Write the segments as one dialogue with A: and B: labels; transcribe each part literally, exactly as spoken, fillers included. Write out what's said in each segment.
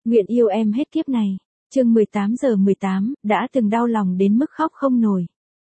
A: Nguyện yêu em hết kiếp này. Chương mười tám giờ mười tám, đã từng đau lòng đến mức khóc không nổi.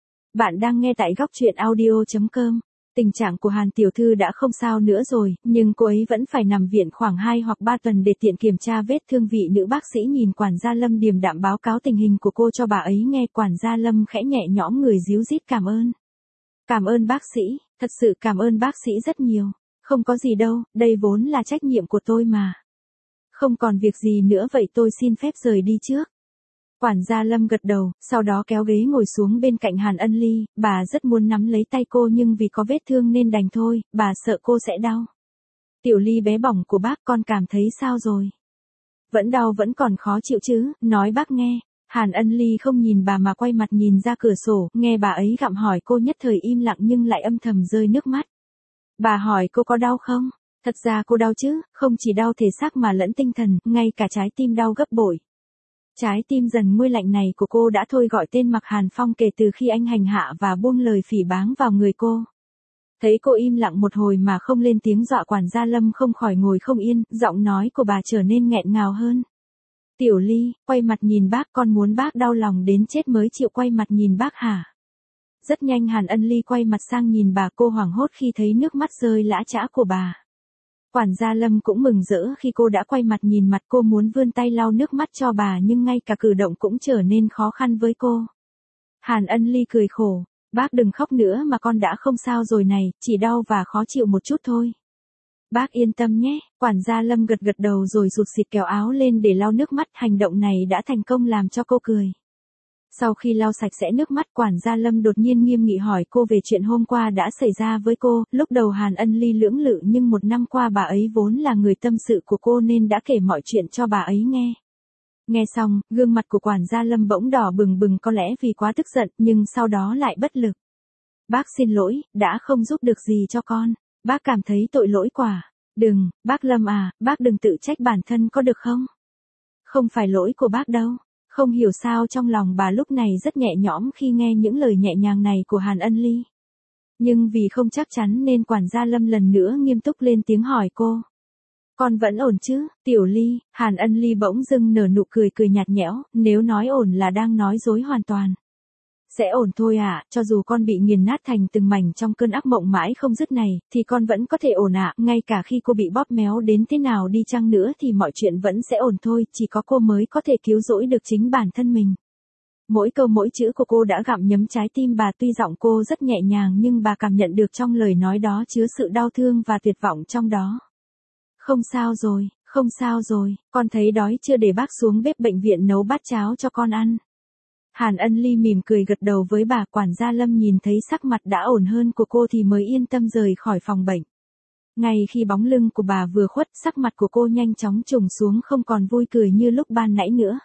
A: Bạn đang nghe tại góc truyện audio chấm com. Tình trạng của Hàn tiểu thư đã không sao nữa rồi, nhưng cô ấy vẫn phải nằm viện khoảng hai hoặc ba tuần để tiện kiểm tra vết thương. Vị nữ bác sĩ nhìn quản gia Lâm điềm đạm báo cáo tình hình của cô cho bà ấy nghe. Quản gia Lâm khẽ nhẹ nhõm người ríu rít cảm ơn. Cảm ơn bác sĩ, thật sự cảm ơn bác sĩ rất nhiều. Không có gì đâu, đây vốn là trách nhiệm của tôi mà. Không còn việc gì nữa vậy tôi xin phép rời đi trước. Quản gia Lâm gật đầu, sau đó kéo ghế ngồi xuống bên cạnh Hàn Ân Ly. Bà rất muốn nắm lấy tay cô nhưng vì có vết thương nên đành thôi, bà sợ cô sẽ đau. Tiểu Ly bé bỏng của bác, con cảm thấy sao rồi? Vẫn đau vẫn còn khó chịu chứ, nói bác nghe. Hàn Ân Ly không nhìn bà mà quay mặt nhìn ra cửa sổ, nghe bà ấy gặng hỏi cô nhất thời im lặng nhưng lại âm thầm rơi nước mắt. Bà hỏi cô có đau không? Thật ra cô đau chứ, không chỉ đau thể xác mà lẫn tinh thần, ngay cả trái tim đau gấp bội. Trái tim dần nguôi lạnh này của cô đã thôi gọi tên Mạc Hàn Phong kể từ khi anh hành hạ và buông lời phỉ báng vào người cô. Thấy cô im lặng một hồi mà không lên tiếng, dọa quản gia Lâm không khỏi ngồi không yên, giọng nói của bà trở nên nghẹn ngào hơn. Tiểu Ly, quay mặt nhìn bác, con muốn bác đau lòng đến chết mới chịu quay mặt nhìn bác hả? Rất nhanh Hàn Ân Ly quay mặt sang nhìn bà, cô hoảng hốt khi thấy nước mắt rơi lã chã của bà. Quản gia Lâm cũng mừng rỡ khi cô đã quay mặt nhìn mặt cô, muốn vươn tay lau nước mắt cho bà nhưng ngay cả cử động cũng trở nên khó khăn với cô. Hàn Ân Ly cười khổ, bác đừng khóc nữa mà con đã không sao rồi này, chỉ đau và khó chịu một chút thôi. Bác yên tâm nhé, quản gia Lâm gật gật đầu rồi rụt rịt kéo áo lên để lau nước mắt, hành động này đã thành công làm cho cô cười. Sau khi lau sạch sẽ nước mắt, quản gia Lâm đột nhiên nghiêm nghị hỏi cô về chuyện hôm qua đã xảy ra với cô. Lúc đầu Hàn Ân Ly lưỡng lự nhưng một năm qua bà ấy vốn là người tâm sự của cô nên đã kể mọi chuyện cho bà ấy nghe. Nghe xong, gương mặt của quản gia Lâm bỗng đỏ bừng bừng, có lẽ vì quá tức giận nhưng sau đó lại bất lực. Bác xin lỗi, đã không giúp được gì cho con. Bác cảm thấy tội lỗi quá. Đừng, bác Lâm à, bác đừng tự trách bản thân có được không? Không phải lỗi của bác đâu. Không hiểu sao trong lòng bà lúc này rất nhẹ nhõm khi nghe những lời nhẹ nhàng này của Hàn Ân Ly. Nhưng vì không chắc chắn nên quản gia Lâm lần nữa nghiêm túc lên tiếng hỏi cô. Con vẫn ổn chứ, Tiểu Ly? Hàn Ân Ly bỗng dưng nở nụ cười cười nhạt nhẽo, nếu nói ổn là đang nói dối hoàn toàn. Sẽ ổn thôi ạ, à, cho dù con bị nghiền nát thành từng mảnh trong cơn ác mộng mãi không dứt này, thì con vẫn có thể ổn ạ, à. Ngay cả khi cô bị bóp méo đến thế nào đi chăng nữa thì mọi chuyện vẫn sẽ ổn thôi, chỉ có cô mới có thể cứu rỗi được chính bản thân mình. Mỗi câu mỗi chữ của cô đã gặm nhấm trái tim bà, tuy giọng cô rất nhẹ nhàng nhưng bà cảm nhận được trong lời nói đó chứa sự đau thương và tuyệt vọng trong đó. Không sao rồi, không sao rồi, con thấy đói chưa, để bác xuống bếp bệnh viện nấu bát cháo cho con ăn. Hàn Ân Ly mỉm cười gật đầu với bà. Quản gia Lâm nhìn thấy sắc mặt đã ổn hơn của cô thì mới yên tâm rời khỏi phòng bệnh. Ngay khi bóng lưng của bà vừa khuất, sắc mặt của cô nhanh chóng trùng xuống, không còn vui cười như lúc ban nãy nữa.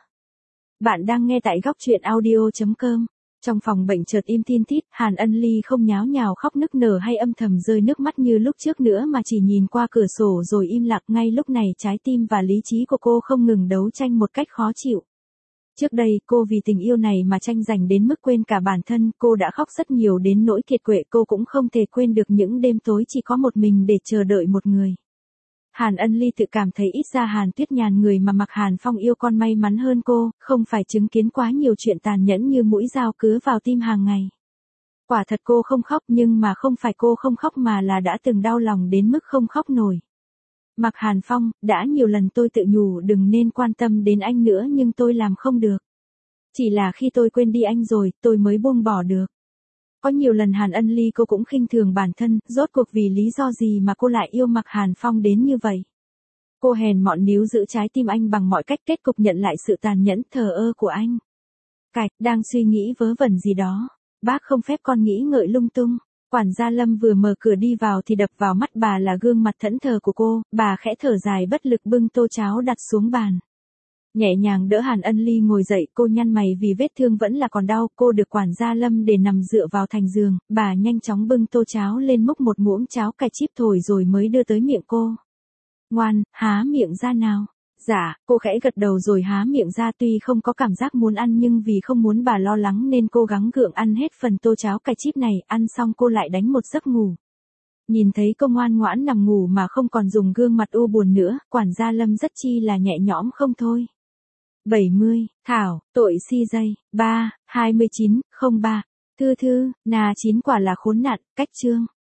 A: Bạn đang nghe tại góc truyện audio chấm com. Trong phòng bệnh chợt im thiên thít, Hàn Ân Ly không nháo nhào khóc nức nở hay âm thầm rơi nước mắt như lúc trước nữa mà chỉ nhìn qua cửa sổ rồi im lặng. Ngay lúc này trái tim và lý trí của cô không ngừng đấu tranh một cách khó chịu. Trước đây cô vì tình yêu này mà tranh giành đến mức quên cả bản thân, cô đã khóc rất nhiều đến nỗi kiệt quệ, cô cũng không thể quên được những đêm tối chỉ có một mình để chờ đợi một người. Hàn Ân Ly tự cảm thấy ít ra Hàn Tuyết Nhàn, người mà Mạc Hàn Phong yêu, còn may mắn hơn cô, không phải chứng kiến quá nhiều chuyện tàn nhẫn như mũi dao cứa vào tim hàng ngày. Quả thật cô không khóc, nhưng mà không phải cô không khóc mà là đã từng đau lòng đến mức không khóc nổi. Mạc Hàn Phong, đã nhiều lần tôi tự nhủ đừng nên quan tâm đến anh nữa nhưng tôi làm không được. Chỉ là khi tôi quên đi anh rồi, tôi mới buông bỏ được. Có nhiều lần Hàn Ân Ly cô cũng khinh thường bản thân, rốt cuộc vì lý do gì mà cô lại yêu Mạc Hàn Phong đến như vậy. Cô hèn mọn níu giữ trái tim anh bằng mọi cách, kết cục nhận lại sự tàn nhẫn thờ ơ của anh. Cạch, đang suy nghĩ vớ vẩn gì đó. Bác không phép con nghĩ ngợi lung tung. Quản gia Lâm vừa mở cửa đi vào thì đập vào mắt bà là gương mặt thẫn thờ của cô, bà khẽ thở dài bất lực bưng tô cháo đặt xuống bàn. Nhẹ nhàng đỡ Hàn Ân Ly ngồi dậy, cô nhăn mày vì vết thương vẫn là còn đau, cô được quản gia Lâm để nằm dựa vào thành giường, bà nhanh chóng bưng tô cháo lên múc một muỗng cháo cải chíp thổi rồi mới đưa tới miệng cô. Ngoan, há miệng ra nào. Dạ, cô khẽ gật đầu rồi há miệng ra, tuy không có cảm giác muốn ăn nhưng vì không muốn bà lo lắng nên cố gắng gượng ăn hết phần tô cháo cải chíp này, ăn xong cô lại đánh một giấc ngủ. Nhìn thấy cô ngoan ngoãn nằm ngủ mà không còn dùng gương mặt u buồn nữa, quản gia Lâm rất chi là nhẹ nhõm không thôi. bảy mươi, Thảo, tội si dây, ba, hai mươi chín, không ba. Thư thư, nà chín quả là khốn nạn, cách chương.